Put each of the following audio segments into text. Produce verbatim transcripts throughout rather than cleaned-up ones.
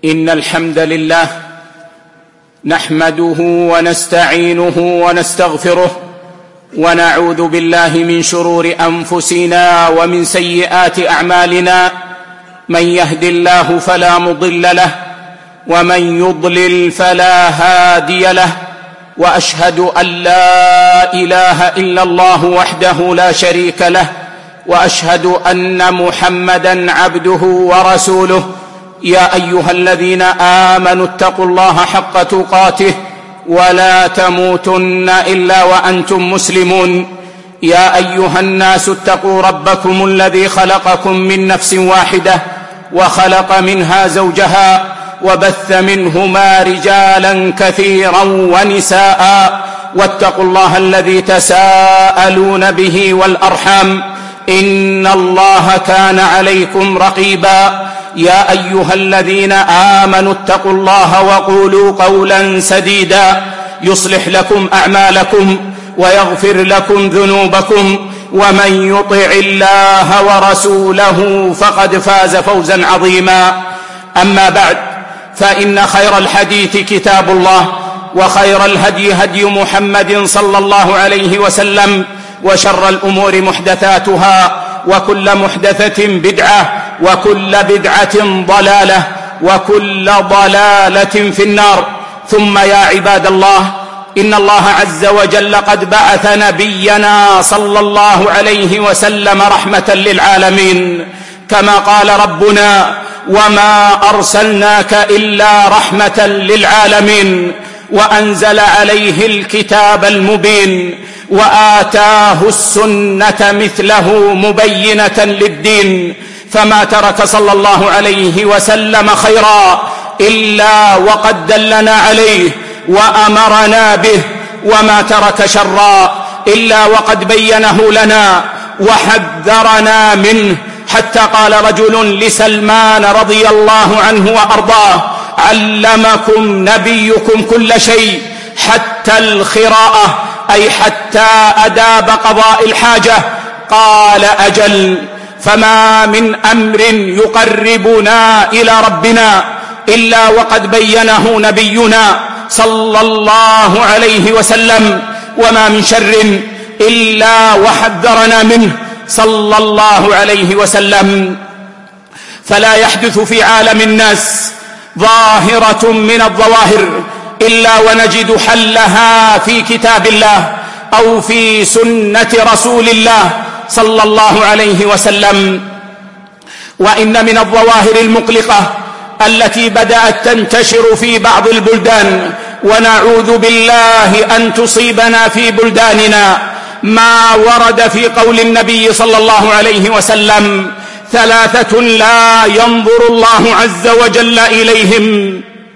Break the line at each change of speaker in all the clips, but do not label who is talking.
إن الحمد لله نحمده ونستعينه ونستغفره ونعوذ بالله من شرور أنفسنا ومن سيئات أعمالنا. من يهد الله فلا مضل له ومن يضلل فلا هادي له، وأشهد أن لا إله إلا الله وحده لا شريك له، وأشهد أن محمدًا عبده ورسوله. يا أيها الذين آمنوا اتقوا الله حق تقاته ولا تموتن إلا وأنتم مسلمون. يا أيها الناس اتقوا ربكم الذي خلقكم من نفس واحدة وخلق منها زوجها وبث منهما رجالا كثيرا ونساء، واتقوا الله الذي تساءلون به والأرحام، إن الله كان عليكم رقيبا. يا أيها الذين آمنوا اتقوا الله وقولوا قولا سديدا يصلح لكم أعمالكم ويغفر لكم ذنوبكم، ومن يطع الله ورسوله فقد فاز فوزا عظيما. أما بعد، فإن خير الحديث كتاب الله، وخير الهدي هدي محمد صلى الله عليه وسلم، وشر الأمور محدثاتها، وكل محدثة بدعة، وكل بدعة ضلالة، وكل ضلالة في النار. ثم يا عباد الله، إن الله عز وجل قد بعث نبينا صلى الله عليه وسلم رحمة للعالمين، كما قال ربنا: وما أرسلناك إلا رحمة للعالمين. وأنزل عليه الكتاب المبين، وآتاه السنة مثله مبينة للدين، فما ترك صلى الله عليه وسلم خيرا إلا وقد دلنا عليه وأمرنا به، وما ترك شرا إلا وقد بينه لنا وحذرنا منه، حتى قال رجل لسلمان رضي الله عنه وأرضاه: علمكم نبيكم كل شيء حتى الخراءة، أي حتى أداب قضاء الحاجة. قال: أجل، فما من أمر يقربنا إلى ربنا إلا وقد بينه نبينا صلى الله عليه وسلم، وما من شر إلا وحذرنا منه صلى الله عليه وسلم. فلا يحدث في عالم الناس ظاهرة من الظواهر إلا ونجد حلها في كتاب الله أو في سنة رسول الله صلى الله عليه وسلم. وإن من الظواهر المقلقة التي بدأت تنتشر في بعض البلدان، ونعوذ بالله أن تصيبنا في بلداننا، ما ورد في قول النبي صلى الله عليه وسلم: ثلاثة لا ينظر الله عز وجل إليهم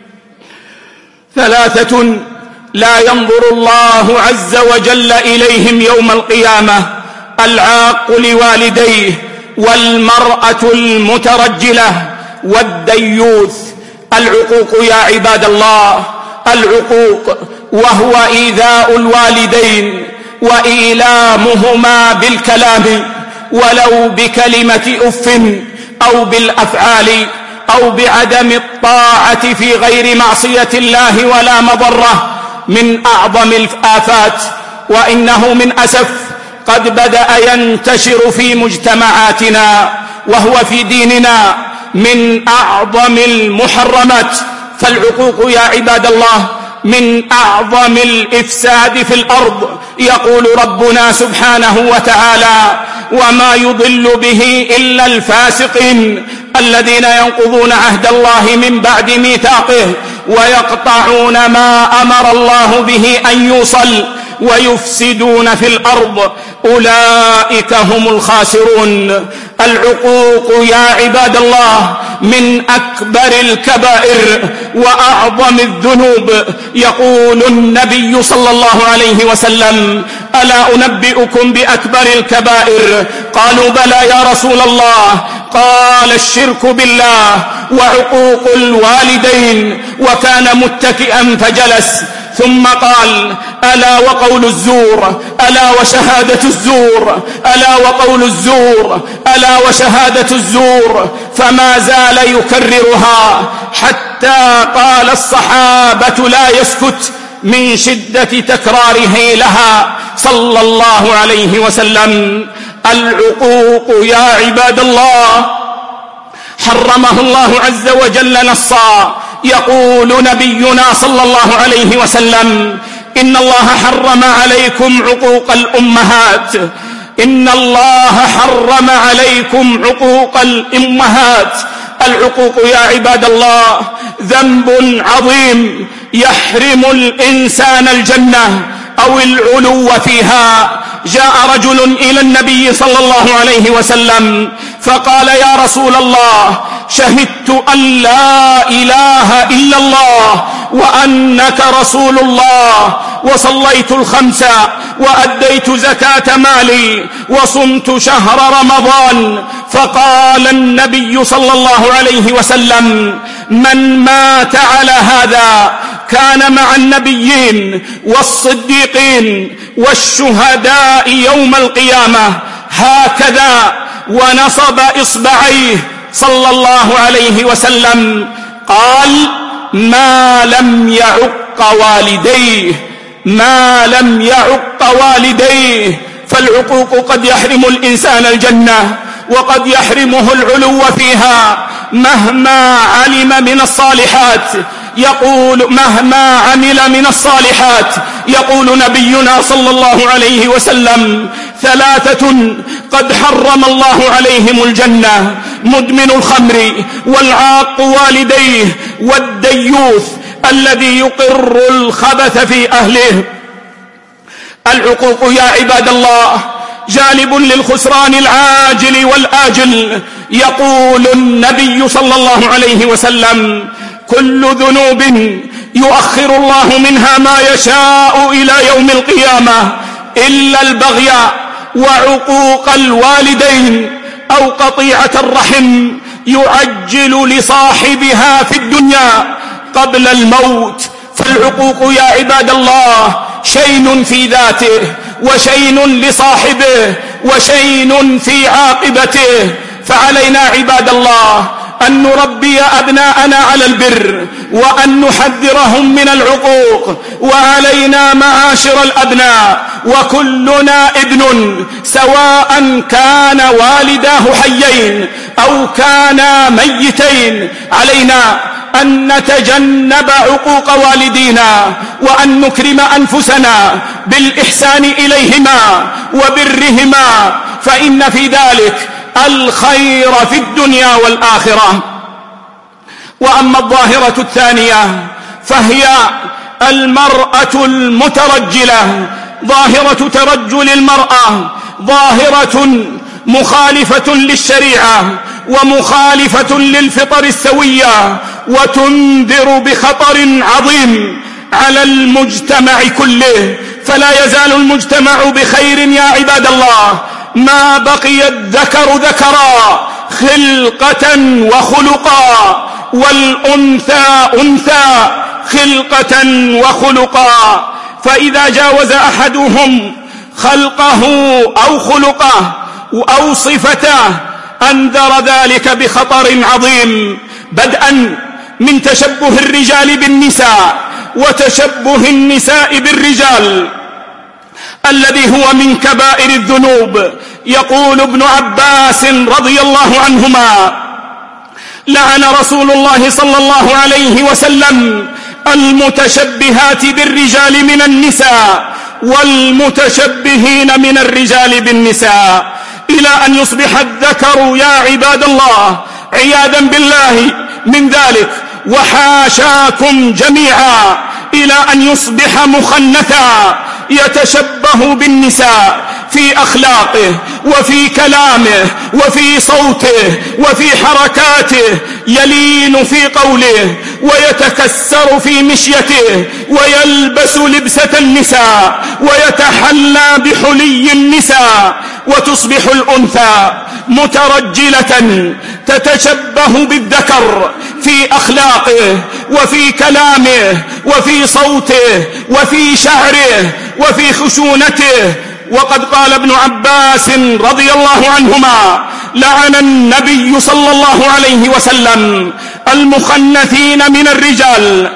ثلاثة لا ينظر الله عز وجل إليهم يوم القيامة: العاق لوالديه، والمرأة المترجلة، والديوث. العقوق يا عباد الله، العقوق، وهو إيذاء الوالدين وإيلامهما بالكلام، ولو بكلمة أف، أو بالأفعال، أو بعدم الطاعة في غير معصية الله ولا مضرة، من أعظم الآفات. وإنه من أسف قد بدأ ينتشر في مجتمعاتنا، وهو في ديننا من أعظم المحرمات. فالعقوق يا عباد الله من أعظم الإفساد في الأرض. يقول ربنا سبحانه وتعالى: وما يضل به إلا الفاسقين الذين ينقضون عهد الله من بعد ميثاقه ويقطعون ما أمر الله به أن يوصل ويفسدون في الأرض، أولئك هم الخاسرون. العقوق يا عباد الله من أكبر الكبائر وأعظم الذنوب. يقول النبي صلى الله عليه وسلم: ألا أنبئكم بأكبر الكبائر؟ قالوا: بلى يا رسول الله. قال: الشرك بالله، وعقوق الوالدين. وكان متكئا فجلس، ثم قال: ألا وقول الزور، ألا وشهادة الزور، ألا وقول الزور، ألا وشهادة الزور. فما زال يكررها حتى حتى قال الصحابة لا يسكت من شدة تكراره لها صلى الله عليه وسلم. العقوق يا عباد الله حرمه الله عز وجل نصا. يقول نبينا صلى الله عليه وسلم: إن الله حرم عليكم عقوق الأمهات، إن الله حرم عليكم عقوق الأمهات. العقوق يا عباد الله ذنب عظيم يحرم الإنسان الجنة أو العلو فيها. جاء رجل إلى النبي صلى الله عليه وسلم فقال: يا رسول الله، شهدت أن لا إله إلا الله وأنك رسول الله، وصليت الخمس وأديت زكاة مالي وصمت شهر رمضان. فقال النبي صلى الله عليه وسلم: من مات على هذا كان مع النبيين والصديقين والشهداء يوم القيامة. هكذا ونصب إصبعيه صلى الله عليه وسلم. قال: ما لم يعق والديه، ما لم يعق والديه. فالعقوق قد يحرم الإنسان الجنة وقد يحرمه العلو فيها مهما علم من الصالحات. يقول مهما عمل من الصالحات. يقول نبينا صلى الله عليه وسلم: ثلاثة قد حرم الله عليهم الجنة: مدمن الخمر والعاق والديه والديوث الذي يقر الخبث في أهله. العقوق يا عباد الله جالب للخسران العاجل والآجل. يقول النبي صلى الله عليه وسلم: كل ذنوب يؤخر الله منها ما يشاء إلى يوم القيامة إلا البغي وعقوق الوالدين أو قطيعة الرحم، يعجل لصاحبها في الدنيا قبل الموت. فالعقوق يا عباد الله شين في ذاته وشين لصاحبه وشين في عاقبته. فعلينا عباد الله أن نربي أبناءنا على البر وأن نحذرهم من العقوق. وعلينا معاشر الأبناء وكلنا ابن، سواء كان والداه حيين أو كانا ميتين، علينا أن نتجنب عقوق والدينا وأن نكرم أنفسنا بالإحسان إليهما وبرهما، فإن في ذلك الخير في الدنيا والآخرة. وأما الظاهرة الثانية فهي المرأة المترجلة. ظاهرة ترجل المرأة ظاهرة مخالفة للشريعة ومخالفة للفطر السوية، وتنذر بخطر عظيم على المجتمع كله. فلا يزال المجتمع بخير يا عباد الله ما بقي الذكر ذكرا خلقة وخلقا، والأنثى أنثى خلقة وخلقا. فإذا جاوز أحدهم خلقه أو خلقه أو صفته أنذر ذلك بخطر عظيم، بدءا من تشبه الرجال بالنساء وتشبه النساء بالرجال الذي هو من كبائر الذنوب. يقول ابن عباس رضي الله عنهما: لعن رسول الله صلى الله عليه وسلم المتشبهات بالرجال من النساء والمتشبهين من الرجال بالنساء، إلى أن يصبح الذكر يا عباد الله عياذا بالله من ذلك وحاشاكم جميعا، إلى أن يصبح مخنثا يتشبه بالنساء في أخلاقه وفي كلامه وفي صوته وفي حركاته، يلين في قوله ويتكسر في مشيته ويلبس لبسة النساء ويتحلى بحلي النساء، وتصبح الأنثى مترجلة تتشبه بالذكر في أخلاقه وفي كلامه وفي صوته وفي شعره وفي خشونته. وقد قال ابن عباس رضي الله عنهما: لعن النبي صلى الله عليه وسلم المخنثين من الرجال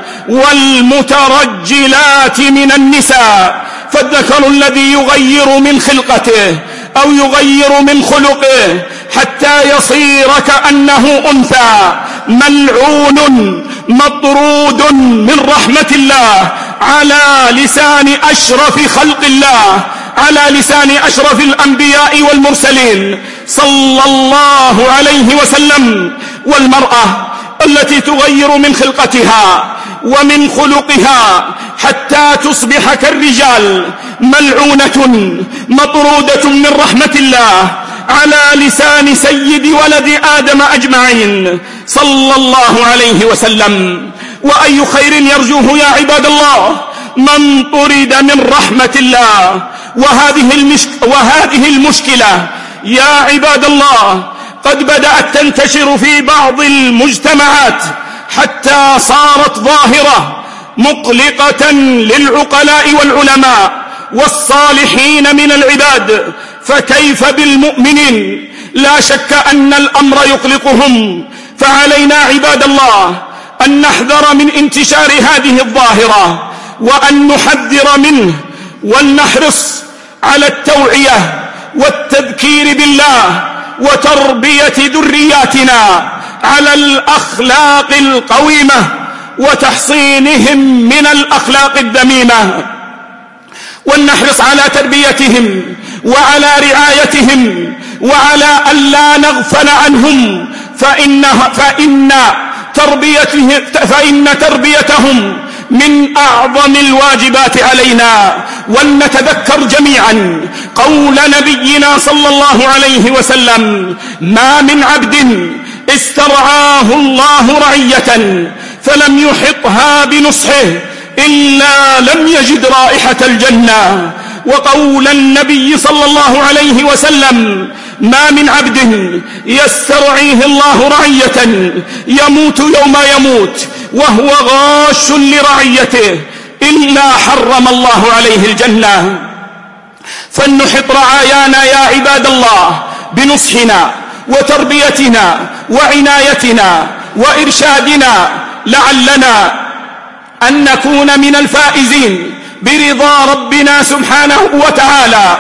والمترجلات من النساء. فالذكر الذي يغير من خلقته أو يغير من خلقه حتى يصير كأنه أنثى ملعون مطرود من رحمة الله على لسان أشرف خلق الله، على لسان أشرف الأنبياء والمرسلين صلى الله عليه وسلم. والمرأة التي تغير من خلقتها ومن خلقها حتى تصبح كالرجال ملعونة مطرودة من رحمة الله على لسان سيد ولد آدم أجمعين صلى الله عليه وسلم. وأي خير يرجوه يا عباد الله من طرد من رحمة الله. وهذه, المشك وهذه المشكلة يا عباد الله قد بدأت تنتشر في بعض المجتمعات حتى صارت ظاهرة مقلقة للعقلاء والعلماء والصالحين من العباد. فكيف بالمؤمنين؟ لا شك أن الأمر يقلقهم. فعلينا عباد الله أن نحذر من انتشار هذه الظاهرة وأن نحذر منه، ولنحرص على التوعية والتذكير بالله وتربية ذرياتنا على الأخلاق القويمة وتحصينهم من الأخلاق الذميمة، ولنحرص على تربيتهم وعلى رعايتهم وعلى ألا نغفل عنهم، فإن, فإن, تربيته فإن تربيتهم من أعظم الواجبات علينا. ولنتذكر جميعا قول نبينا صلى الله عليه وسلم: ما من عبد استرعاه الله رعية فلم يحطها بنصحه إلا لم يجد رائحة الجنة. وقول النبي صلى الله عليه وسلم: ما من عبد يسترعيه الله رعية يموت يوم يموت وهو غاش لرعيته إلا حرم الله عليه الجنة. فلنحط رعايانا يا عباد الله بنصحنا وتربيتنا وعنايتنا وإرشادنا لعلنا أن نكون من الفائزين برضا ربنا سبحانه وتعالى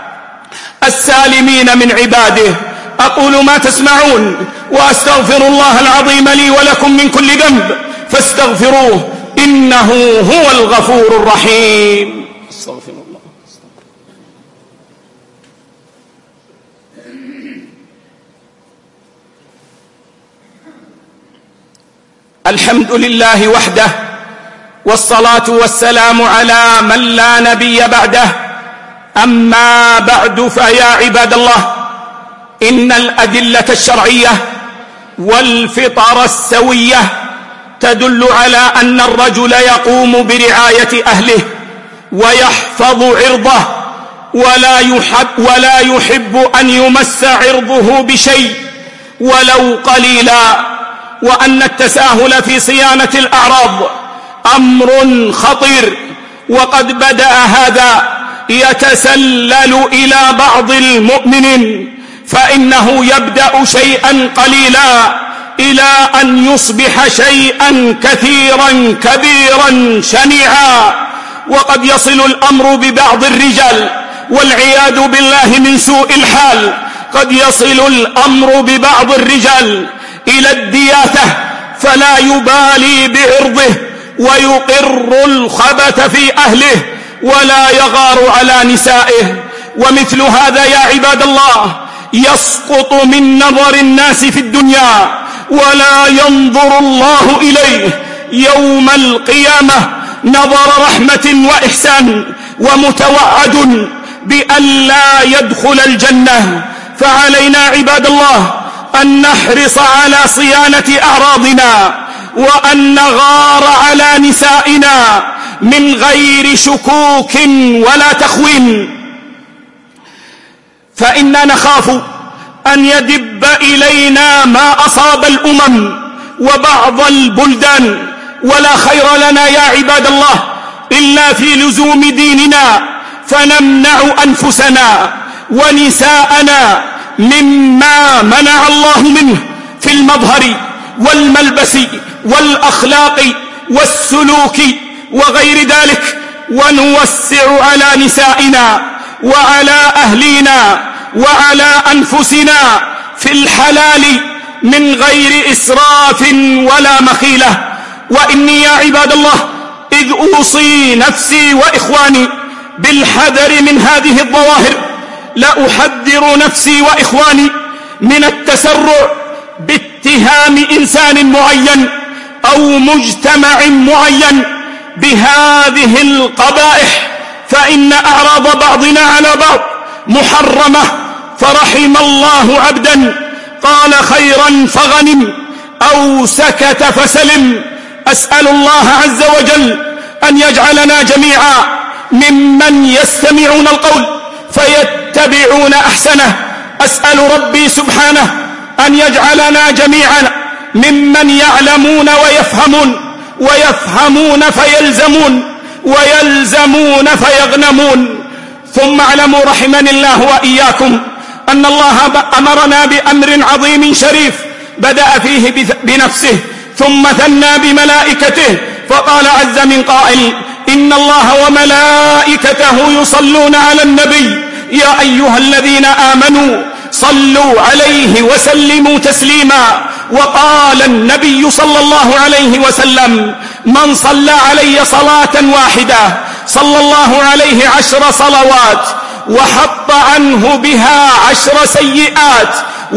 السالمين من عباده. أقول ما تسمعون وأستغفر الله العظيم لي ولكم من كل ذنب فاستغفروه إنه هو الغفور الرحيم. استغفر الله. الحمد لله وحده، والصلاة والسلام على من لا نبي بعده. أما بعد، فيا عباد الله، إن الأدلة الشرعية والفطر السوية تدل على أن الرجل يقوم برعاية أهله ويحفظ عرضه ولا يحب, ولا يحب أن يمس عرضه بشيء ولو قليلا، وأن التساهل في صيانة الأعراض أمر خطير. وقد بدأ هذا يتسلل إلى بعض المؤمنين، فإنه يبدأ شيئا قليلا إلى أن يصبح شيئا كثيرا كبيرا شنيعا. وقد يصل الأمر ببعض الرجال والعياذ بالله من سوء الحال، قد يصل الأمر ببعض الرجال إلى الدياثة فلا يبالي بعرضه ويقر الخبث في أهله ولا يغار على نسائه. ومثل هذا يا عباد الله يسقط من نظر الناس في الدنيا ولا ينظر الله إليه يوم القيامة نظر رحمة وإحسان، ومتوعد بأن لا يدخل الجنة. فعلينا عباد الله أن نحرص على صيانة أعراضنا وأن نغار على نسائنا من غير شكوك ولا تخوين، فإننا نخاف أن يدب إلينا ما أصاب الأمم وبعض البلدان. ولا خير لنا يا عباد الله إلا في لزوم ديننا، فنمنع أنفسنا ونساءنا مما منع الله منه في المظهر والملبس والأخلاق والسلوك وغير ذلك، ونوسع على نسائنا وعلى أهلينا وعلى أنفسنا في الحلال من غير إسراف ولا مخيلة. وإني يا عباد الله إذ أوصي نفسي وإخواني بالحذر من هذه الظواهر لأحذر نفسي وإخواني من التسرع باتهام إنسان معين أو مجتمع معين بهذه القبائح، فإن أعراض بعضنا على بعض محرمة. فرحم الله عبدا قال خيرا فغنم أو سكت فسلم. أسأل الله عز وجل أن يجعلنا جميعا ممن يستمعون القول فيتبعون أحسنه. أسأل ربي سبحانه أن يجعلنا جميعا ممن يعلمون ويفهمون ويفهمون فيلزمون ويلزمون فيغنمون. ثم اعلموا رحمني الله وإياكم أن الله أمرنا بأمر عظيم شريف بدأ فيه بنفسه ثم ثنى بملائكته، فقال عز من قائل: إن الله وملائكته يصلون على النبي يا أيها الذين آمنوا صلوا عليه وسلموا تسليما. وقال النبي صلى الله عليه وسلم: من صلى علي صلاة واحدة صلى الله عليه عشر صلوات وحط عنه بها عشر سيئات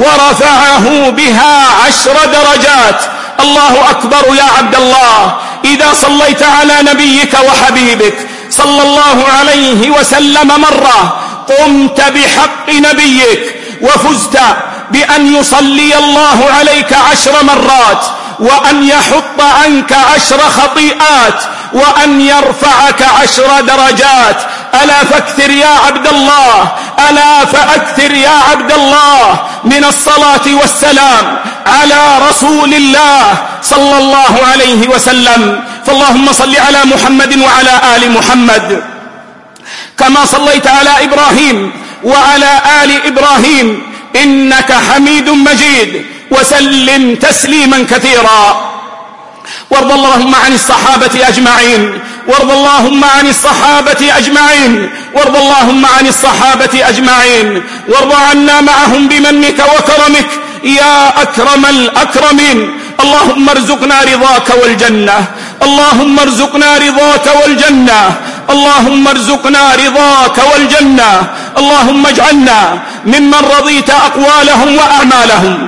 ورفعه بها عشر درجات. الله أكبر يا عبد الله. إذا صليت على نبيك وحبيبك صلى الله عليه وسلم مرة قمت بحق نبيك وفزت بأن يصلي الله عليك عشر مرات، وأن يحط عنك عشر خطيئات، وأن يرفعك عشر درجات. ألا فاكثر يا عبد الله، ألا فأكثر يا عبد الله من الصلاة والسلام على رسول الله صلى الله عليه وسلم. فاللهم صل على محمد وعلى آل محمد كما صليت على إبراهيم وعلى آل إبراهيم إنك حميد مجيد، وسلم تسليما كثيرا. وارض اللهم عن الصحابة أجمعين، وارض اللهم عن الصحابة أجمعين، وارض اللهم عن الصحابة أجمعين، وارض عنا معهم بمنك وكرمك يا أكرم الأكرمين. اللهم ارزقنا رضاك والجنة، اللهم ارزقنا رضاك والجنة، اللهم ارزقنا رضاك والجنة. اللهم اجعلنا ممن رضيت أقوالهم وأعمالهم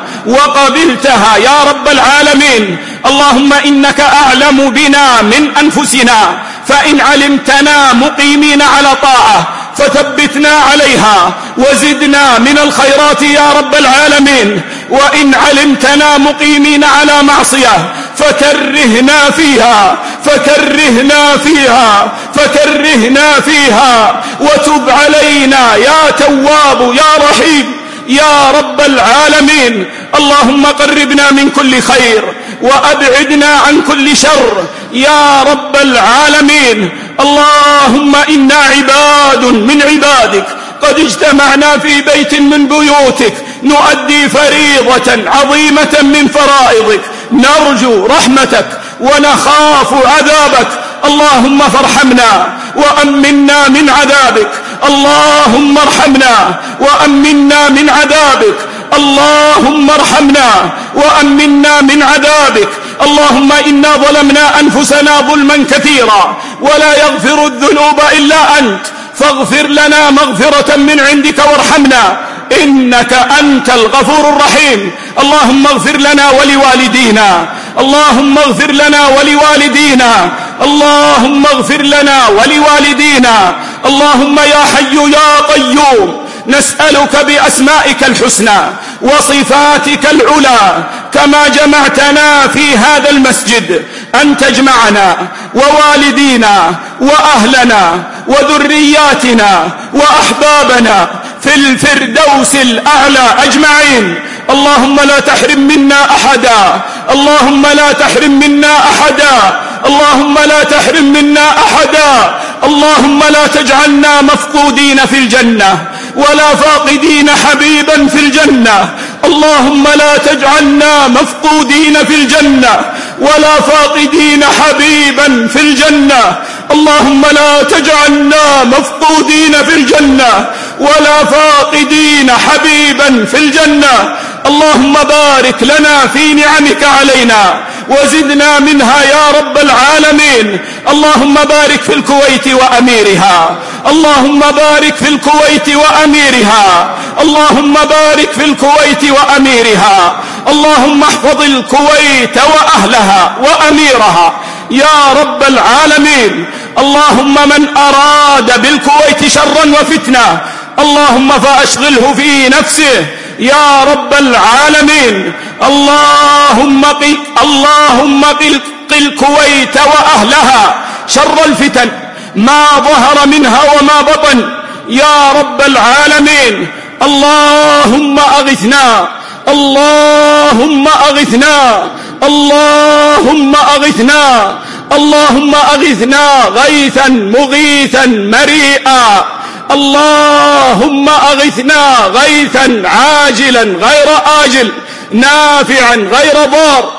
وقبلتها يا رب العالمين. اللهم إنك أعلم بنا من أنفسنا، فإن علمتنا مقيمين على طاعة فثبتنا عليها وزدنا من الخيرات يا رب العالمين، وإن علمتنا مقيمين على معصية فكرهنا فيها فكرهنا فيها فكرهنا فيها وتب علينا يا تواب يا رحيم يا رب العالمين. اللهم قربنا من كل خير وأبعدنا عن كل شر يا رب العالمين. اللهم إنا عباد من عبادك قد اجتمعنا في بيت من بيوتك نؤدي فريضة عظيمة من فرائضك، نرجو رحمتك ونخاف عذابك. اللهم فارحمنا وأمنا من عذابك، اللهم ارحمنا وأمنا من عذابك، اللهم ارحمنا وأمنا من عذابك. اللهم إنا ظلمنا أنفسنا ظلما كثيرا ولا يغفر الذنوب إلا أنت، فاغفر لنا مغفرة من عندك وارحمنا إنك أنت الغفور الرحيم. اللهم اغفر لنا ولوالدينا، اللهم اغفر لنا ولوالدينا، اللهم اغفر لنا ولوالدينا. اللهم يا حي يا قيوم نسألك بأسمائك الحسنى وصفاتك العلى كما جمعتنا في هذا المسجد أن تجمعنا ووالدينا وأهلنا وذرياتنا وأحبابنا في الفردوس الأعلى أجمعين. اللهم لا تحرم منا أحدا، اللهم لا تحرم منا أحدا، اللهم لا تحرم منا أحدا. اللهم لا تجعلنا مفقودين في الجنة ولا فاقدين حبيبا في الجنة. اللهم لا تجعلنا مفقودين في الجنة ولا فاقدين حبيبا في الجنة. اللهم لا تجعلنا مفقودين في الجنة ولا فاقدين حبيبا في الجنة. اللهم بارك لنا في نعمك علينا وزدنا منها يا رب العالمين. اللهم بارك في الكويت وأميرها، اللهم بارك في الكويت وأميرها، اللهم بارك في الكويت وأميرها. اللهم احفظ الكويت وأهلها وأميرها يا رب العالمين. اللهم من أراد بالكويت شرا وفتنة اللهم فأشغله في نفسه يا رب العالمين. اللهم قل اللهم قل الكويت وأهلها شر الفتن ما ظهر منها وما بطن يا رب العالمين. اللهم أغثنا، اللهم أغثنا، اللهم أغثنا، اللهم أغثنا غيثا مغيثا مريئا. اللهم أغثنا غيثا عاجلا غير آجل نافعا غير ضار.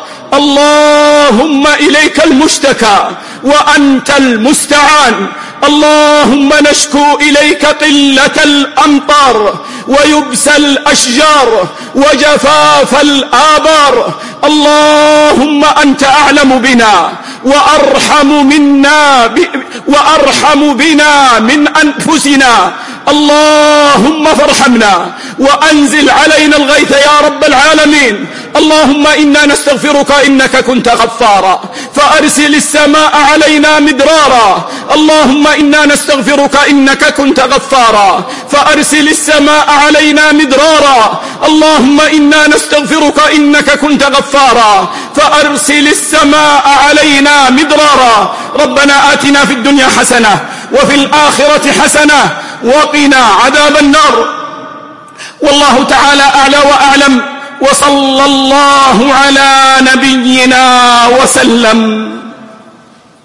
اللهم إليك المشتكى وأنت المستعان. اللهم نشكو إليك قلة الأمطار ويبس الأشجار وجفاف الآبار. اللهم أنت أعلم بنا وأرحم منا ب... وأرحم بنا من أنفسنا. اللهم فارحمنا وأنزل علينا الغيث يا رب العالمين. اللهم إنا نستغفرك إنك كنت غفارا فأرسل السماء علينا مدرارا. اللهم إنا نستغفرك إنك كنت غفارا فأرسل السماء علينا مدرارا. اللهم إنا نستغفرك إنك كنت غفارا فأرسل السماء علينا مدرارا. ربنا آتنا في الدنيا حسنة وفي الآخرة حسنة وقنا عذاب النار. والله تعالى أعلى وأعلم، وصلى الله على نبينا وسلم.